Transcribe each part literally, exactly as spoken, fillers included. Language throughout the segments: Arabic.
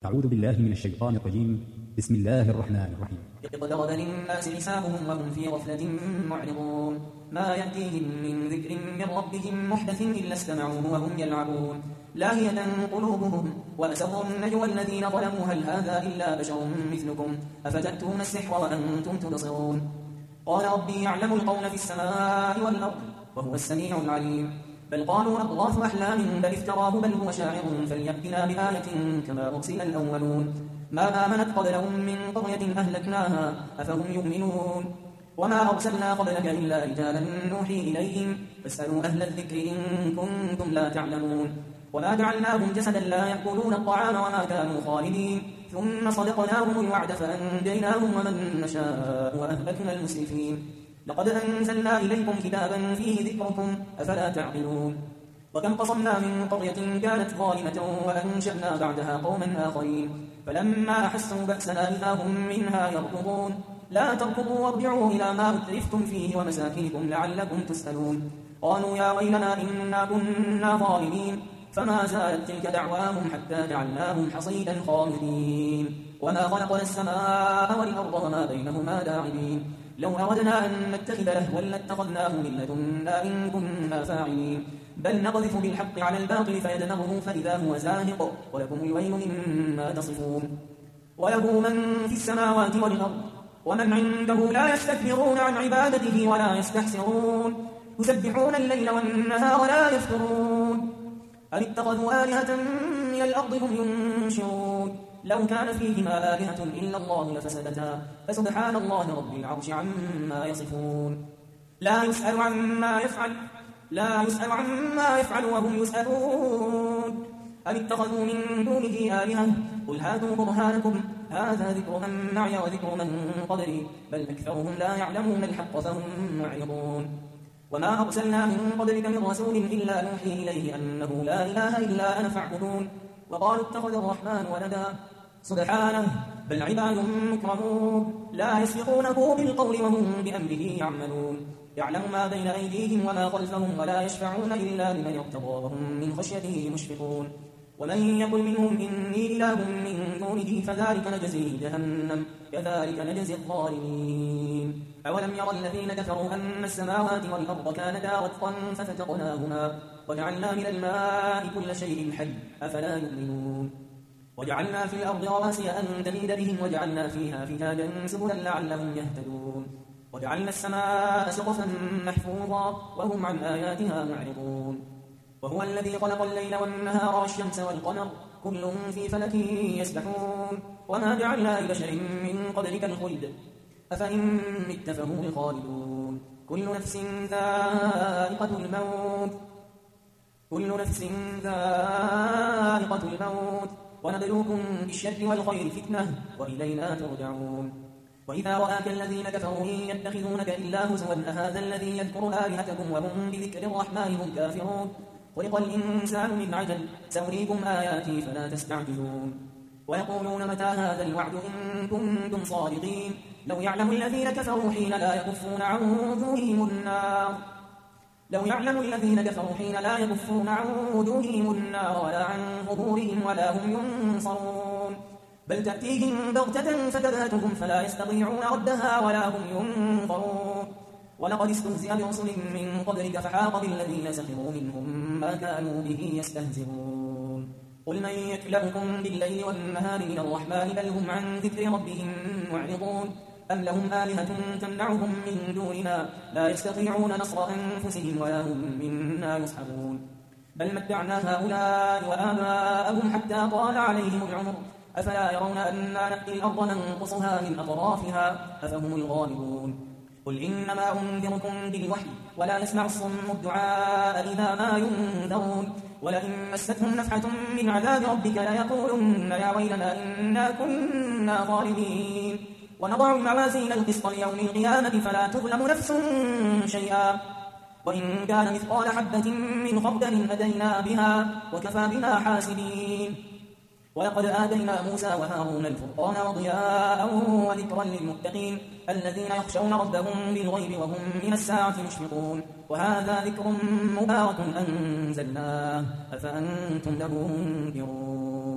أعوذ بالله من الشيطان الرجيم. بسم الله الرحمن الرحيم. اقترب للناس حسابهم وهم في غفلة معرضون ما يأتيهم من ذكر من ربهم محدث إلا استمعوه وهم يلعبون لاهية قلوبهم وأسروا النجوى الذين ظلموا هل هذا إلا بشر مثلكم أفتأتون السحر وأنتم تبصرون قال ربي يعلم القول في السماء والأرض وهو السميع العليم بل قالوا أضغاث أحلام بل افتراه بل هو شاعر فليأتنا بآية كما أرسل الأولون ما آمنت قبلهم من قرية أهلكناها أفهم يؤمنون وما أرسلنا قبلك إلا رجالا نوحي إليهم فاسألوا أهل الذكر إن كنتم لا تعلمون وما جعلناهم جسدا لا يأكلون الطعام وما كانوا خالدين ثم صدقناهم الوعد فأنجيناهم ومن نشاء وأهلكنا المسرفين لقد أنزلنا إليكم كتابا فيه ذكركم أفلا تعقلون وكم قصمنا من قرية كانت ظالمة وأنشأنا بعدها قوما آخرين فلما أحسوا بأسنا إذا هم منها يركضون لا تركضوا وارجعوا إلى ما أترفتم فيه ومساكنكم لعلكم تسألون قالوا يا ويلنا إنا كنا ظالمين فما زالت تلك دعواهم حتى جعلناهم حصيدا خامدين وما خلقنا السماء والأرض وما بينهما لاعبين لو أردنا أن نتخذ لهوا لاتخذناه من لدنا إن كنا فاعلين بل نقذف بالحق على الباطل فيدمغه فإذا هو زاهق ولكم الويل مما تصفون وله من في السماوات والأرض ومن عنده لا يستكبرون عن عبادته ولا يستحسرون يسبحون الليل والنهار لا يفترون أم اتخذوا آلهة من الأرض هم ينشرون لو كان فيهما آلهة إلا الله لفسدتا فسبحان الله رب العرش عما يصفون لا يسأل عما يفعل لا يسأل عما يفعل وهم يسألون أم اتخذوا من دونه آلهة قل هاتوا برهانكم هذا ذكر من معي وذكر من قبلي بل أكثرهم لا يعلمون الحق فهم معرضون وما أرسلنا من قبلك من رسول إلا نوحي إليه أنه لا إله إلا أنا فاعبدون وقالوا اتخذ الرحمن ولدا سبحانه بل عباد مكرمون لا يسبقونه بالقول وهم بأمره يعملون يعلم ما بين أيديهم وما خلفهم ولا يشفعون إلا لمن ارتضى وهم من خشيته مشفقون ومن يقل منهم إني إله من دونه فذلك نجزيه جهنم كذلك نجزي الظالمين أولم يرى الذين كفروا أن السماوات والأرض كانتا رتقا ففتقناهما وجعلنا من الماء كل شيء حي أفلا يؤمنون وجعلنا في الأرض رواسي أن تميد بهم وجعلنا فيها فجاجا سبلا لعلهم يهتدون وجعلنا السماء سقفا محفوظا وهم عن آياتها معرضون وهو الذي خلق الليل والنهار والشمس والقمر كل في فلك يسبحون وما جعلنا لبشر من قبلك الخلد أفإن مت فهم الخالدون كل نفس ذائقة الموت كل نفس ذائقة الموت ونبلوكم بالشر والخير فتنة وإلينا ترجعون وإذا رآك الذين كفروا يتخذونك إلا هزوا أهذا الذي يذكر آلهتكم وهم بذكر الرحمن هم كافرون خلق الإنسان من عجل سأريكم آياتي فلا تستعجلون ويقولون متى هذا الوعد إن كنتم صادقين لو يعلم الذين كفروا حين لا يكفون عن وجوههم النار لو يعلم الذين كفروا حين لا يكفون عن وجوههم النار ولا عن ظهورهم ولا هم ينصرون بل تأتيهم بغتة فتبهتهم فلا يستطيعون ردها ولا هم ينظرون ولقد استهزئ برسل من قبلك فحاق بالذين سخروا منهم ما كانوا به يستهزئون قل من يكلؤكم بالليل والنهار من الرحمن بل هم عن ذكر ربهم معرضون أم لهم آلهة تمنعهم من دوننا لا يستطيعون نصر أنفسهم ولا هم منا يصحبون بل متعنا هؤلاء وآباءهم حتى طال عليهم العمر أفلا يرون أنا نأتي الأرض ننقصها من أطرافها أفهم الغالبون قل إنما أنذركم بالوحي ولا يسمع الصم الدعاء إذا ما ينذرون ولئن مستهم نفحة من عذاب ربك ليقولن يا ويلنا إنا كنا ظالمين ونضع الموازين القسط ليوم القيامة فلا تظلم نفس شيئا وإن كان مثقال حبة من خردل أتينا بها وكفى بنا حاسبين ولقد آتينا موسى وهارون الفرقان وضياء وذكرا للمتقين الذين يخشون ربهم بالغيب وهم من الساعة مشفقون وهذا ذكر مبارك أنزلناه أفأنتم له منكرون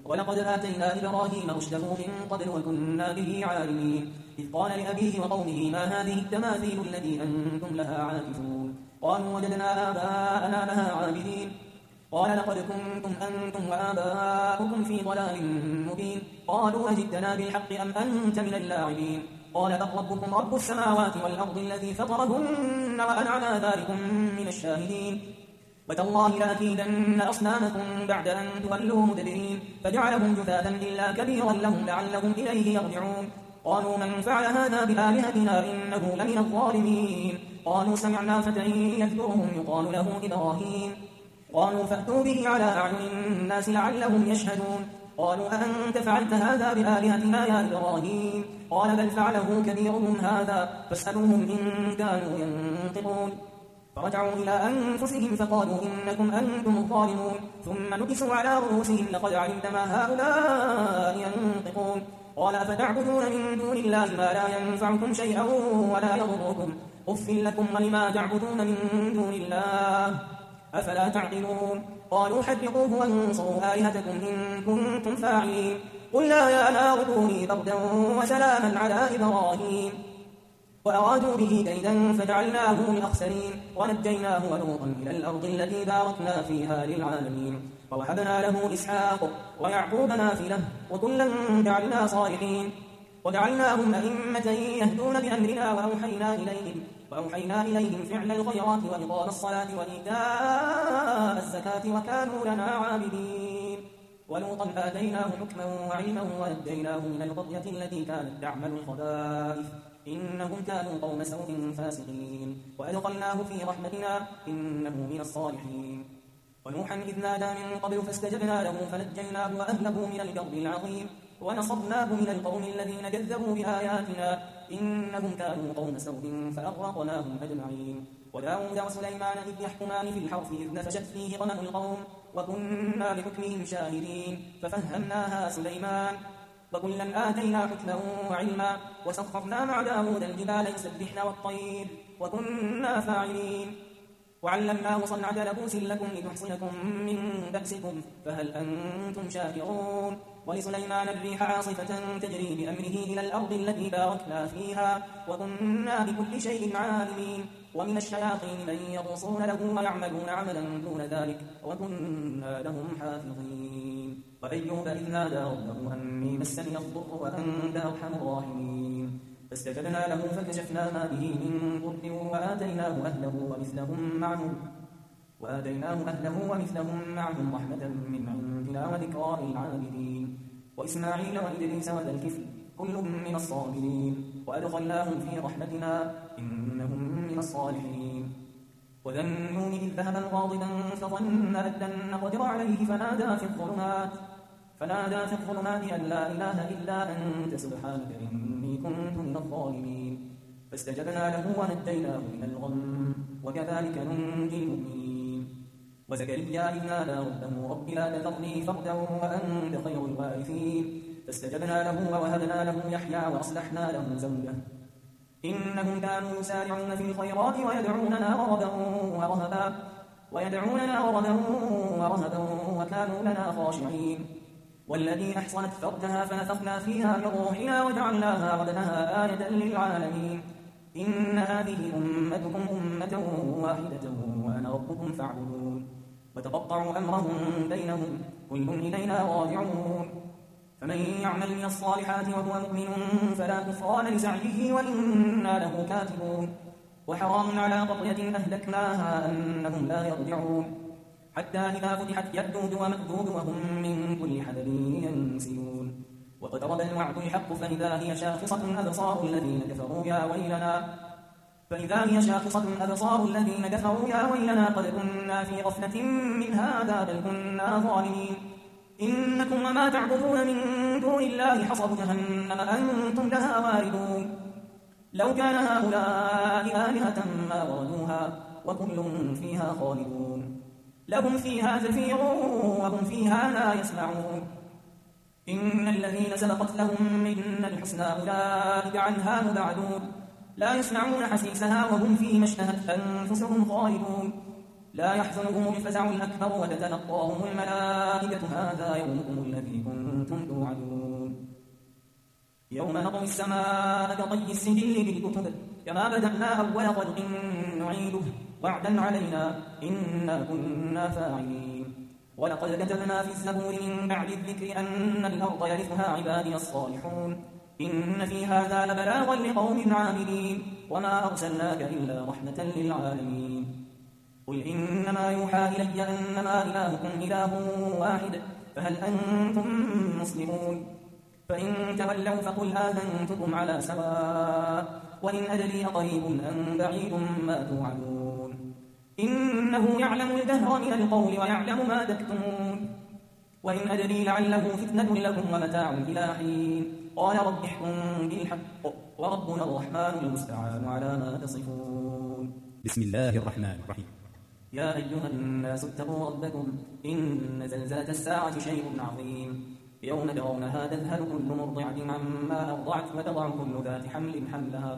ولقد آتينا إبراهيم رشده من قبل وكنا به عالمين إذ قال لأبيه وقومه ما هذه التماثيل التي أنتم لها عاكفون قالوا وجدنا آباءنا لها عابدين قال لقد كنتم أنتم وآباؤكم في ضلال مبين قالوا أجئتنا بالحق أم أنت من اللاعبين قال بل ربكم رب السماوات والأرض الذي فطرهن وأنا على ذلك من الشاهدين وتالله لأكيدن أصنامكم بعد أن تولوا مدبرين فجعلهم جثاثا إلا كبيرا لهم لعلهم إليه يرجعون قالوا من فعل هذا بآلهتنا إنه لمن الظالمين قالوا سمعنا فتى يذكرهم يقال له إبراهيم قالوا فأتوا به على أعين الناس لعلهم يشهدون قالوا أأنت فعلت هذا بآلهتنا يا إبراهيم قال بل فعله كبيرهم هذا فاسألوهم إن كانوا ينطقون فرجعوا إلى أنفسهم فقالوا إنكم أنتم الظالمون ثم نكسوا على رؤوسهم لقد علمت ما هؤلاء ينطقون قال أفتعبدون من دون الله ما لا ينفعكم شيئا ولا يضركم أف لكم ولما تعبدون من دون الله أفلا تعقلون قالوا حرقوه وانصروا آلهتكم إن كنتم فاعلين قلنا يا نار كوني بردا وسلاما على إبراهيم وأرادوا به كيدا فجعلناه الأخسرين ونجيناه ولوطا إلى الأرض التي باركنا فيها للعالمين ووهبنا له إسحاق ويعقوب نافلة وكلا جعلنا صالحين وجعلناهم أئمة يهدون بأمرنا وأوحينا إليهم وأوحينا إليهم فعل الخيرات وإقام الصلاة وإيتاء الزكاة وكانوا لنا عابدين ولوطا آتيناه حكما وعلما ونجيناه من القرية التي كانت تعمل الخبائث إنهم كانوا قوم سوء فاسقين وأدخلناه في رحمتنا إنه من الصالحين ونوحا إذ نادى من قبل فاستجبنا له فنجيناه وأهله من الكرب العظيم ونصرناه من القوم الذين كذبوا بآياتنا إنهم كانوا قوم سوء فأغرقناهم أجمعين وداود وسليمان إذ يحكمان في الحرث إذ نفشت فيه غنم القوم وكنا لحكمهم شاهدين ففهمناها سليمان وكلا آتينا حكما وعلما وسخرنا مع داود الجبال يسبحن والطير وكنا فاعلين وعلمناه صنعة لبوس لكم لتحصنكم من بأسكم فهل أنتم شاكرون ولسليمان الريح عاصفة تجري بأمره إلى الأرض التي باركنا فيها وكنا بكل شيء عالمين ومن الشياطين من يغوصون له ويعملون عملا دون ذلك وكنا لهم حافظين وأيوب إذ نادى ربه أني مسني الضر وأنت أرحم الراحمين فاستجبنا له فكشفنا ما به من ضر وآتيناه أهله ومثلهم معهم وآتيناه أهله ومثلهم معهم رحمة من عندنا وذكرى للعابدين وإسماعيل وإدريس وذا الكفل كل من الصابرين وأدخلناهم في رحمتنا إنهم من الصالحين وذا النون إذ ذهب غاضبا فظن أن لن نقدر عليه فنادى في الظلمات فنادى في الظلمات أن لا إله إلا أنت سبحانك إني كنت من الظالمين فاستجبنا له ونجيناه من الغم وكذلك ننجي المؤمنين وزكريا إذ نادى ربه رب لا تذرني فردا وأنت خير الوارثين فاستجبنا له ووهبنا له يحيى وأصلحنا له زوجه إنهم كانوا يسارعون في الخيرات ويدعوننا رغبا ورهبا ويدعوننا رغبا ورهبا وكانوا لنا خاشعين والذي أحصنت فرجها فنفخنا فيها من روحنا وجعلناها وابنها آية للعالمين إن هذه أمتكم أمة واحدة وأنا ربكم فاعبدون وتقطعوا أمرهم بينهم كل إلينا راجعون فمن يعمل من الصالحات وهو مؤمن فلا كفران لسعيه وإنا له كاتبون وحرام على قرية أهلكناها أنهم لا يرجعون حتى إذا فتحت يأجوج ومأجوج وهم من كل حدب ينسلون واقترب الوعد الحق فإذا هي شاخصة أبصار الذين كفروا يا ويلنا فإذا هي شاخصة أبصار الذين كفروا يا ويلنا قد كنا في غفلة من هذا بل كنا ظالمين إنكم وما تعبدون من دون الله حصب جهنم أنتم لها واردون لو كان هؤلاء آلهة ما وردوها وكل فيها خالدون لهم فيها زفير وهم فيها لا يسمعون إن الذين سبقت لهم منا الحسنى أولئك عنها مبعدون لا يسمعون حسيسها وهم فيما اشتهت أنفسهم خالدون لا يحزنهم الفزع الأكبر وتتلقاهم الملائكة هذا يومكم الذي كنتم توعدون يوم نطوي السماء كطي السجل للكتب كما بدأنا أول خلق نعيده وعدا علينا إنا كنا فاعلين ولقد كتبنا في الزبور من بعد الذكر أن الأرض يرثها عبادي الصالحون إن في هذا لبلاغا لقوم عاملين وما أرسلناك إلا رحمة للعالمين قل إنما يوحى إلي أنما إلهكم إله واحد فهل أنتم مسلمون فإن تولوا فقل آذنتكم على سواء وإن أدري قريب أم بعيد ما توعدون إنه يعلم الجهر من القول ويعلم ما تكتمون وإن أدري لعله فتنة لكم ومتاع إلى حين قال رب احكم بالحق وربنا الرحمن المستعان على ما تصفون بسم الله الرحمن الرحيم يا أيها الناس اتقوا ربكم إن زلزلة الساعة شيء عظيم يوم ترونها تذهل كل مرضعة عما أرضعت وتضع كل ذات حمل حملها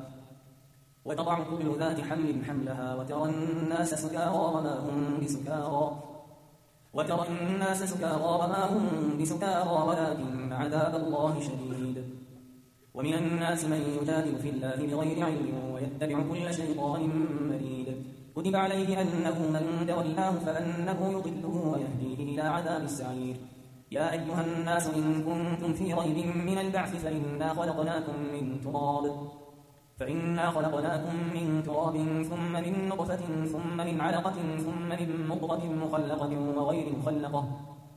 وتضع كل ذات حمل حملها وترى الناس سكارى وما هم بسكارى وترى الناس سكارى وما هم بسكارى ولكن عذاب الله شديد ومن الناس من يجادل في الله بغير علم ويتبع كل شيطان مريد كتب عليه أنه من تولاه فأنه يضله ويهديه إلى عذاب السعير يا أيها الناس إن كنتم في ريب من البعث فإنا خلقناكم من تراب فإنا خلقناكم من تراب ثم من نطفة ثم من علقة ثم من مضغة مخلقة وغير مخلقة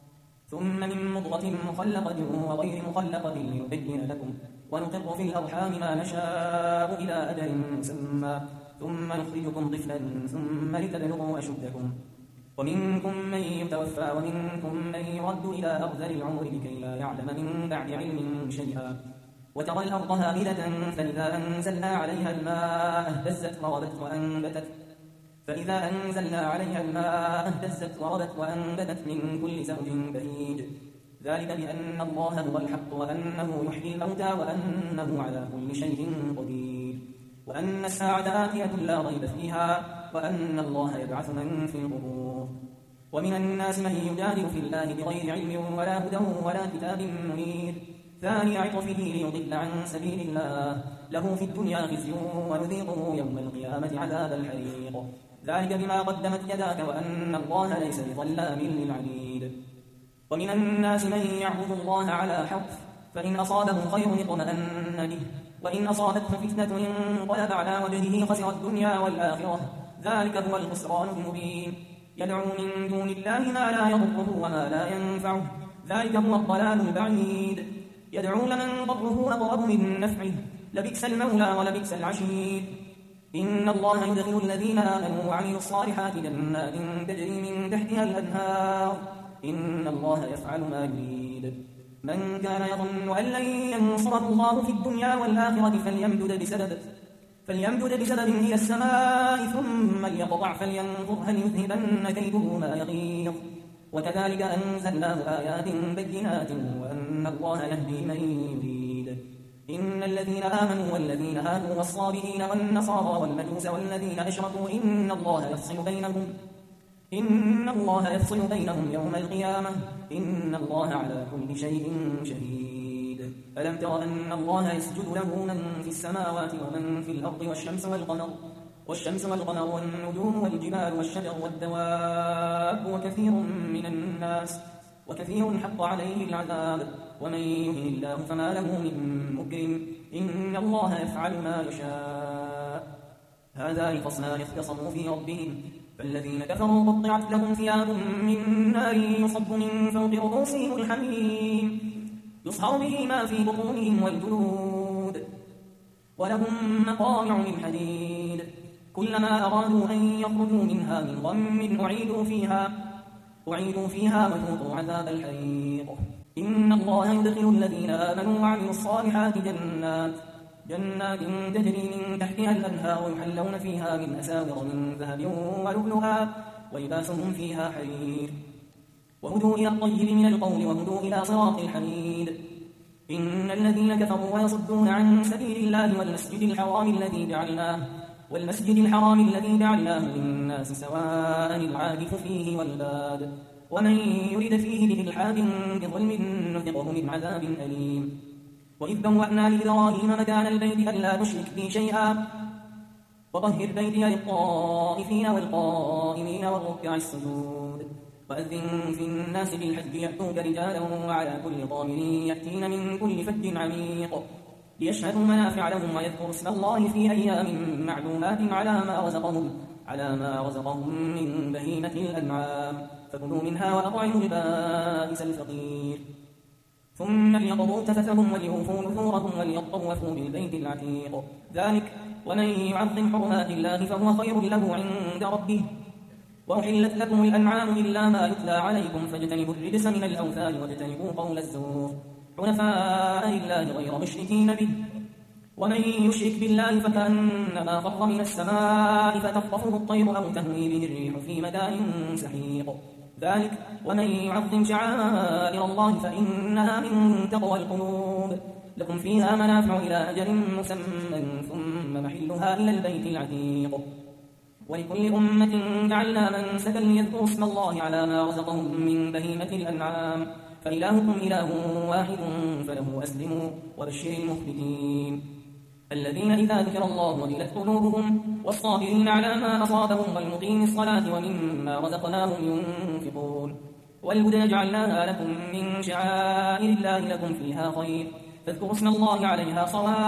ثم من مضغة مخلقة وغير مخلقة لنبين لكم ونقر في الأرحام ما نشاء إلى أجل مسمى ثم نخرجكم طفلا ثم لتبلغوا أشدكم ومنكم من يتوفى ومنكم من يرد إلى أرذل العمر لكي لا يعلم من بعد علم شيئا وترى الأرض هامدة فإذا أنزلنا عليها الماء اهتزت وربت وأنبتت فإذا أنزلنا عليها الماء اهتزت وربت وأنبتت من كل زوج بهيج ذلك بأن الله هو الحق وأنه يحيي الموتى وأنه على كل شيء قدير وأن الساعة آتية لا ريب فيها وأن الله يبعث من في القبور ومن الناس من يجادل في الله بغير علم ولا هدى ولا كتاب منير ثاني عطفه ليضل عن سبيل الله له في الدنيا خزي ونذيقه يوم القيامة عذاب الحريق ذلك بما قدمت يداك وأن الله ليس بظلام للعبيد ومن الناس من يعبد الله على حرف فإن أصابه خير اطمأن به وإن أصابته فتنة انقلب على وجهه خسر الدنيا والآخرة ذلك هو الخسران المبين يدعو من دون الله ما لا يضره وما لا ينفعه ذلك هو الضلال البعيد يدعو لمن ضره أقرب من نفعه لبئس المولى ولبئس العشير إن الله يدخل الذين آمنوا وعملوا الصالحات جنات تجري من تحتها الأنهار إن الله يفعل ما يريد من كان يظن أن لن ينصره الله في الدنيا والآخرة فليمدد بسبب فليمدد بسبب إلى السماء ثم ليقطع فلينظر هل يذهبن كيده ما يغيظ وكذلك أنزلناه آيات بينات وأن الله يهدي من يريد إن الذين آمنوا والذين هادوا والصابئين والنصارى والمجوس والذين أشركوا إن الله يفصل بينهم إن الله يفصل بينهم يوم القيامة إن الله على كل شيء شهيد ألم تر أن الله يسجد له من في السماوات ومن في الأرض والشمس والقمر والشمس والقمر والنجوم والجبال والشجر والدواب وكثير من الناس وكثير حق عليه العذاب ومن يهن الله فما له من مكرم إن الله يفعل ما يشاء هذان خصمان اختصموا في ربهم فالذين كفروا قطعت لهم ثياب من نار يصب من فوق رؤوسهم الحميم يصهر به ما في بطونهم والجلود ولهم مقامع من حديد كلما أرادوا أن يخرجوا منها من غم أعيدوا فيها أعيدوا فيها وذوقوا عذاب الحريق إن الله يدخل الذين آمنوا وعملوا الصالحات جنات جنات تجري من تحتها الأنهار يحلون فيها من أساور من ذهب ولؤلؤا ولباسهم فيها حرير وهدوا إلى الطيب من القول وهدوا إلى صراط الحميد إن الذين كفروا ويصدون عن سبيل الله والمسجد الحرام الذي جعلناه والمسجد الحرام الذي جعلناه للناس سواء العاكف فيه والباد ومن يرد فيه بإلحاد بظلم نذقه من عذاب أليم وإذ بوأنا لإبراهيم مكان البيت ألا تشرك بي شيئا وطهر بيتي للطائفين والقائمين والركع السجود وأذن في الناس بالحج يأتوك رجالا وعلى كل ضامر يأتين من كل فج عميق ليشهدوا منافع لهم ويذكروا اسم الله في أيام معلومات على ما رزقهم على ما رزقهم من بهيمة الأنعام فكلوا منها وأطعموا البائس الفقير ثم ليقضوا تفثهم وليوفوا نذورهم وليطوفوا بالبيت العتيق ذلك ومن يعظم حرمات الله فهو خير له عند ربه وأحلت لكم الأنعام إلا ما يتلى عليكم فاجتنبوا الرجس من الأوثان واجتنبوا قول الزور حنفاء لله غير مشركين به ومن يشرك بالله فكأنما خر من السماء فتخطفه الطير أو تهوي به الريح في مكان سحيق ذلك ومن يعظم شعائر الله فإنها من تقوى القلوب لكم فيها منافع إلى أجل مسمى ثم محلها إلى البيت العتيق ولكل أمة جعلنا منسكا ليذكروا اسم الله على ما رزقهم من بهيمة الأنعام فإلهكم إله واحد فله أسلموا وبشر المخبتين الذين إذا ذكر الله وجلت قلوبهم والصابرين على ما أصابهم والمقيم الصلاة ومما رزقناهم ينفقون والهدى جعلناها لكم من شعائر الله لكم فيها خير فاذكروا اسم الله عليها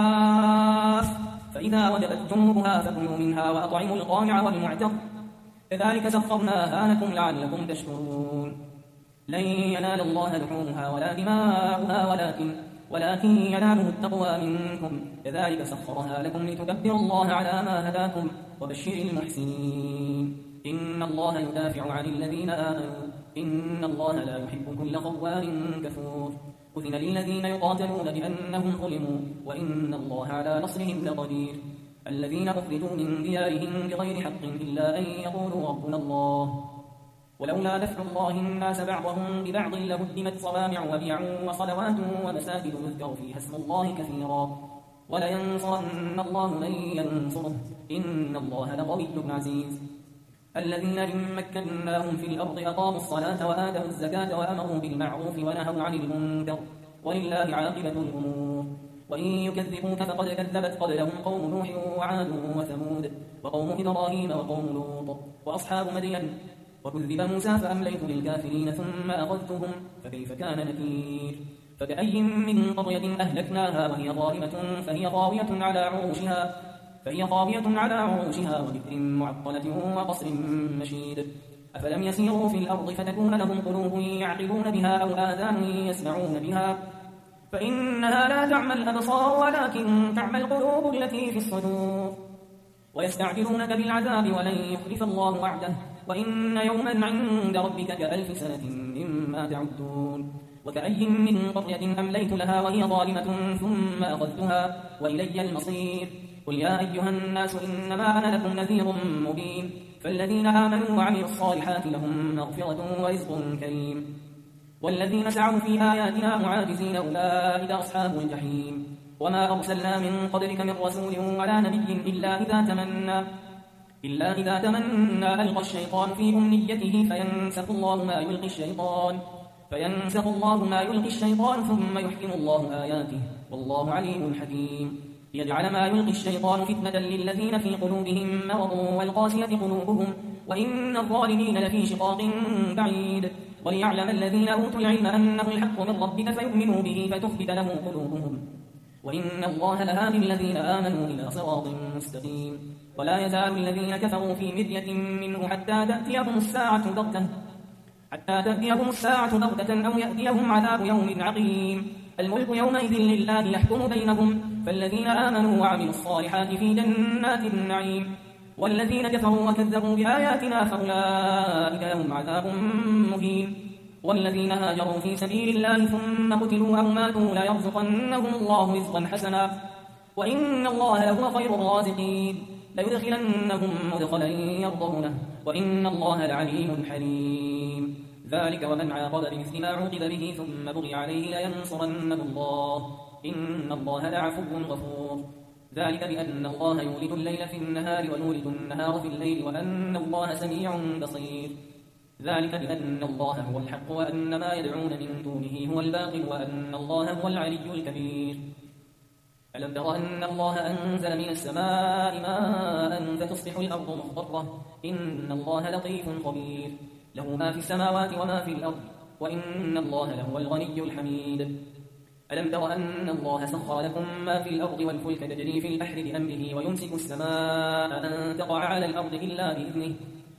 صواف فإذا وجبت جنوبها فكلوا منها وأطعموا القانع والمعتر كذلك سخرناها لكم لعلكم تشكرون لن ينال الله لحومها ولا دماؤها ولكن ولكن يناله التقوى منكم كذلك سخرها لكم لتكبروا الله على ما هداكم وبشر المحسنين إن الله يدافع عن الذين آمنوا إن الله لا يحب كل خوان كفور أذن للذين يقاتلون بأنهم ظلموا وإن الله على نصرهم لقدير الذين أخرجوا من ديارهم بغير حق إلا أن يقولوا ربنا الله ولولا دفع الله الناس بعضهم ببعض لهدمت صوامع وبيع وصلوات ومساجد يذكر فيها اسم الله كثيرا ولينصرن الله من ينصره إن الله لقوي عزيز الذين إن مكناهم في الأرض أقاموا الصلاة وآتوا الزكاة وأمروا بالمعروف ونهوا عن المنكر ولله عاقبة الأمور وإن يكذبوك فقد كذبت قبلهم قوم نوح وعاد وثمود وقوم إبراهيم وقوم لوط وأصحاب مدين وكذب موسى فأمليت للكافرين ثم أخذتهم فكيف كان نكير فكأي من قرية أهلكناها وهي ظالمة فهي خاوية على عروشها فهي خاوية على عروشها وذكر معطلة وقصر مشيد أفلم يسيروا في الأرض فتكون لهم قلوب يعقلون بها أو آذان يسمعون بها فإنها لا تعمى الأبصار ولكن تعمى القلوب التي في الصدور ويستعجلونك بالعذاب ولن يخلف الله وعده وإن يوما عند ربك كألف سنة مما تعدون وكأي من قرية أمليت لها وهي ظالمة ثم أخذتها وإلي المصير قل يا أيها الناس إنما أنا لكم نذير مبين فالذين آمنوا وعملوا الصالحات لهم مغفرة ورزق كريم والذين سعوا في آياتنا معاجزين أولئك أصحاب الجحيم وما أرسلنا من قبلك من رسول ولا نبي إلا إذا تمنى إلا إذا تمنى ألقى الشيطان في أمنيته فينسخ الله ما يلقي الشيطان فينسخ الله ما يلقي الشيطان ثم يحكم الله آياته والله عليم حكيم ليجعل ما يلقي الشيطان فتنة للذين في قلوبهم مرض والقاسية قلوبهم وإن الظالمين لفي شقاق بعيد وليعلم الذين أوتوا العلم أنه الحق من ربك فيؤمنوا به فتخبت له قلوبهم وإن الله لهادي الذين آمنوا إلى صراط مستقيم ولا يزال الذين كفروا في مرية منه حتى تأتيهم الساعة بغتة حتى تأتيهم الساعة بغتة أو يأتيهم عذاب يوم عقيم الملك يومئذ لله يحكم بينهم فالذين آمنوا وعملوا الصالحات في جنات النعيم والذين كفروا وكذبوا بآياتنا فأولئك لهم عذاب مهين والذين هاجروا في سبيل الله ثم قتلوا أو ماتوا ليرزقنهم الله رزقا حسنا وإن الله لهو خير الرازقين ليدخلنهم مدخلا يرضونه وإن الله لعليم حليم ذلك ومن عاقب بمثل ما عوقب به ثم بغي عليه لينصرنه الله إن الله لعفو غفور ذلك بأن الله يولد الليل في النهار ويولد النهار في الليل وأن الله سميع بصير. ذلك بأن الله هو الحق وأن ما يدعون من دونه هو الباطل وأن الله هو العلي الكبير. ألم تر أن الله أنزل من السماء ماء فتصبح الأرض مخضرة إن الله لطيف خبير. له ما في السماوات وما في الأرض وإن الله لهو الغني الحميد. ألم تر أن الله سخر لكم ما في الأرض والفلك تجري في البحر بأمره ويمسك السماء أن تقع على الأرض إلا بإذنه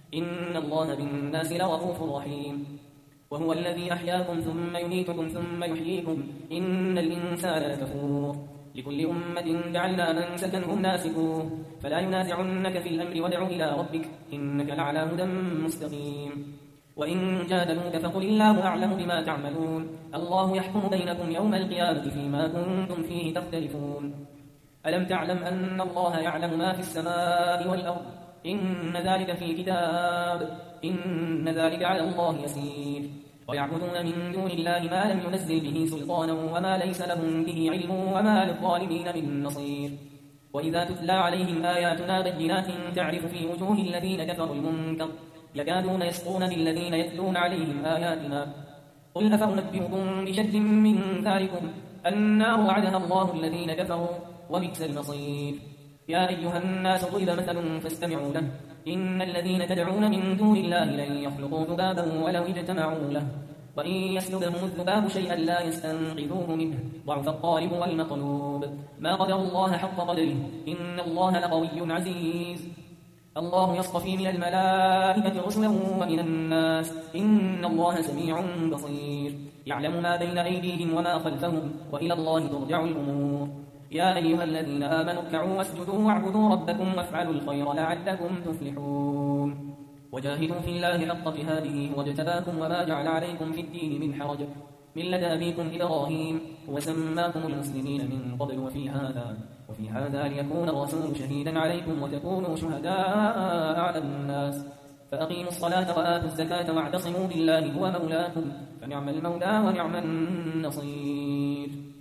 إن الله بالناس لرؤوف رحيم. وهو الذي أحياكم ثم يميتكم ثم يحييكم إن الإنسان لكفور. لكل أمة جعلنا منسكا هم ناسكوه فلا ينازعنك في الأمر وادع إلى ربك إنك لعلى هدى مستقيم. وإن جادلوك فقل الله أعلم بما تعملون الله يحكم بينكم يوم القيامة فيما كنتم فيه تختلفون. ألم تعلم أن الله يعلم ما في السماء والأرض إن ذلك في كتاب إن ذلك على الله يسير. ويعبدون من دون الله ما لم ينزل به سلطانا وما ليس لهم به علم وما للظالمين من نصير. وإذا تتلى عليهم آياتنا بينات تعرف في وجوه الذين كفروا المنكر يكادون يسطون بالذين يتلون عليهم آياتنا قل أفأنبئكم بشر من ذلكم النار وعدها الله الذين كفروا وبئس المصير. يا أيها الناس ضرب مثل فاستمعوا له إن الذين تدعون من دون الله لن يخلقوا ذبابا ولو اجتمعوا له وإن يسلبهم الذباب شيئا لا يستنقذوه منه ضعف الطالب والمطلوب. ما قدر الله حق قدره إن الله لقوي عزيز. الله يصطفي من الملائكة رسلا ومن الناس إن الله سميع بصير. يعلم ما بين أيديهم وما خلفهم وإلى الله ترجع الأمور. يا أيها الذين آمنوا اركعوا واسجدوا واعبدوا ربكم وافعلوا الخير لعلكم تفلحون. وجاهدوا في الله حق جهاده واجتباكم وما جعل عليكم في الدين من حرج ملة أبيكم إبراهيم وسماكم المسلمين من قبل وفي هذا وفي هذا ليكون الرسول شهيدا عليكم وتكونوا شهداء على الناس. فأقيموا الصلاة وآتوا الزكاة واعتصموا بالله هو مولاكم فنعم المولى ونعم النصير.